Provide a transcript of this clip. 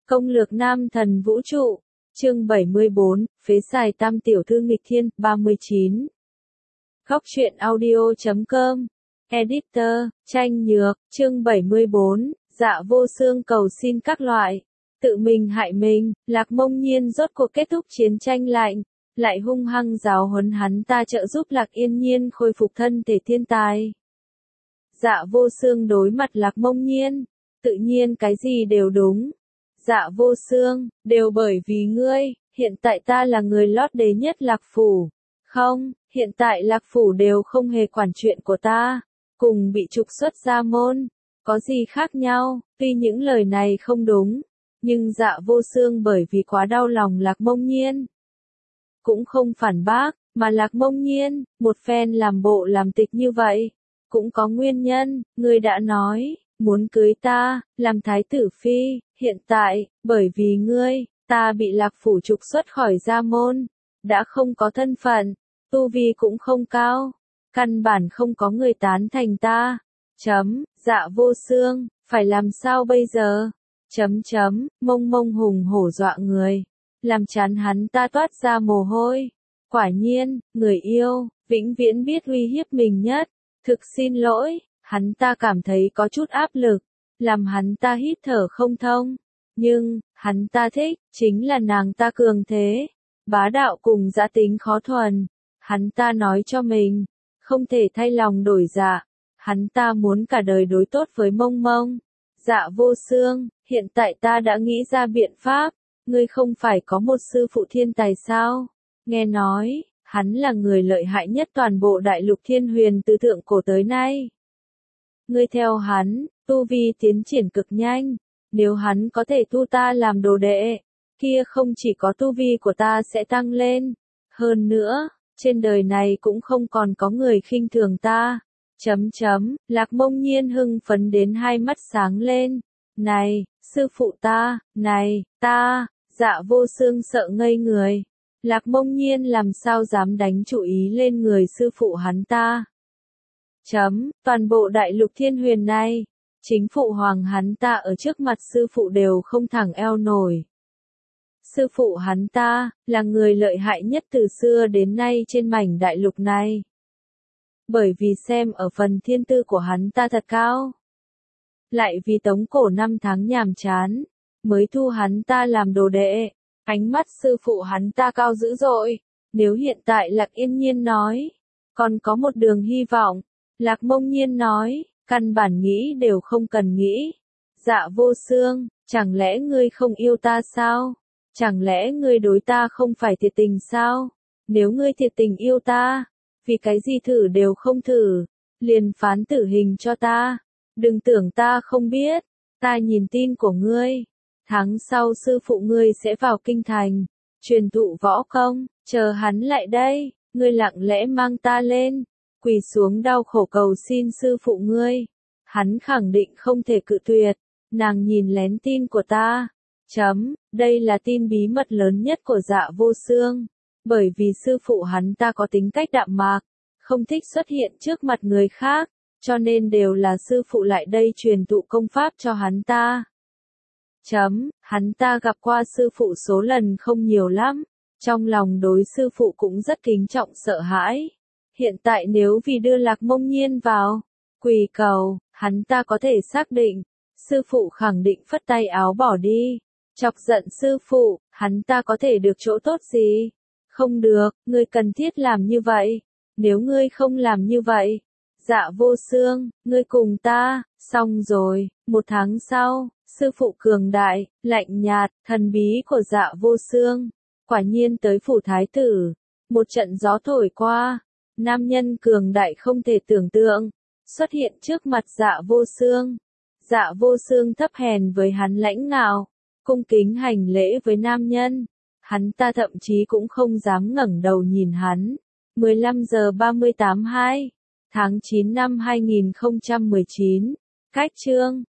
Công lược nam thần vũ trụ, chương 74, phế xài tam tiểu thư nghịch thiên, 39. Góc truyện audio.com, editor, tranh nhược, chương 74, dạ vô xương cầu xin các loại, tự mình hại mình, Lạc Mông Nhiên rốt cuộc kết thúc chiến tranh lạnh, lại hung hăng giáo huấn hắn ta trợ giúp Lạc Yên Nhiên khôi phục thân thể thiên tài. Dạ vô xương đối mặt Lạc Mông Nhiên, tự nhiên cái gì đều đúng. Dạ vô xương, đều bởi vì ngươi, hiện tại ta là người lót đế nhất Lạc Phủ. Không, hiện tại Lạc Phủ đều không hề quản chuyện của ta, cùng bị trục xuất ra môn, có gì khác nhau, tuy những lời này không đúng, nhưng dạ vô xương bởi vì quá đau lòng Lạc Mông Nhiên. Cũng không phản bác, mà Lạc Mông Nhiên, một phen làm bộ làm tịch như vậy, cũng có nguyên nhân, ngươi đã nói, muốn cưới ta, làm thái tử phi, hiện tại, bởi vì ngươi, ta bị Lạc Phủ trục xuất khỏi gia môn, đã không có thân phận, tu vi cũng không cao, căn bản không có người tán thành ta. Dạ vô xương, phải làm sao bây giờ? Mông mông hùng hổ dọa người, làm chán hắn ta toát ra mồ hôi. Quả nhiên, người yêu, vĩnh viễn biết uy hiếp mình nhất. Thực xin lỗi, hắn ta cảm thấy có chút áp lực, làm hắn ta hít thở không thông. Nhưng, hắn ta thích, chính là nàng ta cường thế, bá đạo cùng dã tính khó thuần. Hắn ta nói cho mình, không thể thay lòng đổi dạ, hắn ta muốn cả đời đối tốt với mông mông. Dạ vô xương, hiện tại ta đã nghĩ ra biện pháp, ngươi không phải có một sư phụ thiên tài sao? Nghe nói, hắn là người lợi hại nhất toàn bộ đại lục thiên huyền từ thượng cổ tới nay. Ngươi theo hắn, tu vi tiến triển cực nhanh, nếu hắn có thể thu ta làm đồ đệ, kia không chỉ có tu vi của ta sẽ tăng lên, hơn nữa, trên đời này cũng không còn có người khinh thường ta. Lạc Mông Nhiên hưng phấn đến hai mắt sáng lên. Này, sư phụ ta, này, ta, dạ vô xương sợ ngây người. Lạc Mông Nhiên làm sao dám đánh chủ ý lên người sư phụ hắn ta. Toàn bộ đại lục thiên huyền này, chính phụ hoàng hắn ta ở trước mặt sư phụ đều không thẳng eo nổi. Sư phụ hắn ta, là người lợi hại nhất từ xưa đến nay trên mảnh đại lục này. Bởi vì xem ở phần thiên tư của hắn ta thật cao. Lại vì tống cổ 5 tháng nhàm chán, mới thu hắn ta làm đồ đệ. Ánh mắt sư phụ hắn ta cao dữ dội. Nếu hiện tại Lạc Yên Nhiên nói, còn có một đường hy vọng. Lạc Mông Nhiên nói, căn bản nghĩ đều không cần nghĩ. Dạ vô xương, chẳng lẽ ngươi không yêu ta sao? Chẳng lẽ ngươi đối ta không phải thiệt tình sao? Nếu ngươi thiệt tình yêu ta, vì cái gì thử đều không thử, liền phán tử hình cho ta. Đừng tưởng ta không biết, ta nhìn tin của ngươi. Tháng sau sư phụ ngươi sẽ vào kinh thành, truyền thụ võ công, chờ hắn lại đây, ngươi lặng lẽ mang ta lên, quỳ xuống đau khổ cầu xin sư phụ ngươi. Hắn khẳng định không thể cự tuyệt, nàng nhìn lén tin của ta. Đây là tin bí mật lớn nhất của dạ vô xương, bởi vì sư phụ hắn ta có tính cách đạm mạc, không thích xuất hiện trước mặt người khác, cho nên đều là sư phụ lại đây truyền thụ công pháp cho hắn ta. Hắn ta gặp qua sư phụ số lần không nhiều lắm, trong lòng đối sư phụ cũng rất kính trọng sợ hãi. Hiện tại nếu vì đưa Lạc Mông Nhiên vào, quỳ cầu, hắn ta có thể xác định, sư phụ khẳng định phất tay áo bỏ đi. Chọc giận sư phụ, hắn ta có thể được chỗ tốt gì? Không được, ngươi cần thiết làm như vậy. Nếu ngươi không làm như vậy, dạ vô xương, ngươi cùng ta, xong rồi. 1 tháng sau, sư phụ cường đại, lạnh nhạt, thần bí của dạ vô xương, quả nhiên tới phủ thái tử. Một trận gió thổi qua, nam nhân cường đại không thể tưởng tượng, xuất hiện trước mặt dạ vô xương. Dạ vô xương thấp hèn với hắn lãnh ngạo, cung kính hành lễ với nam nhân. Hắn ta thậm chí cũng không dám ngẩng đầu nhìn hắn. 15 giờ 38 tháng 9 năm 2019. Cách chương,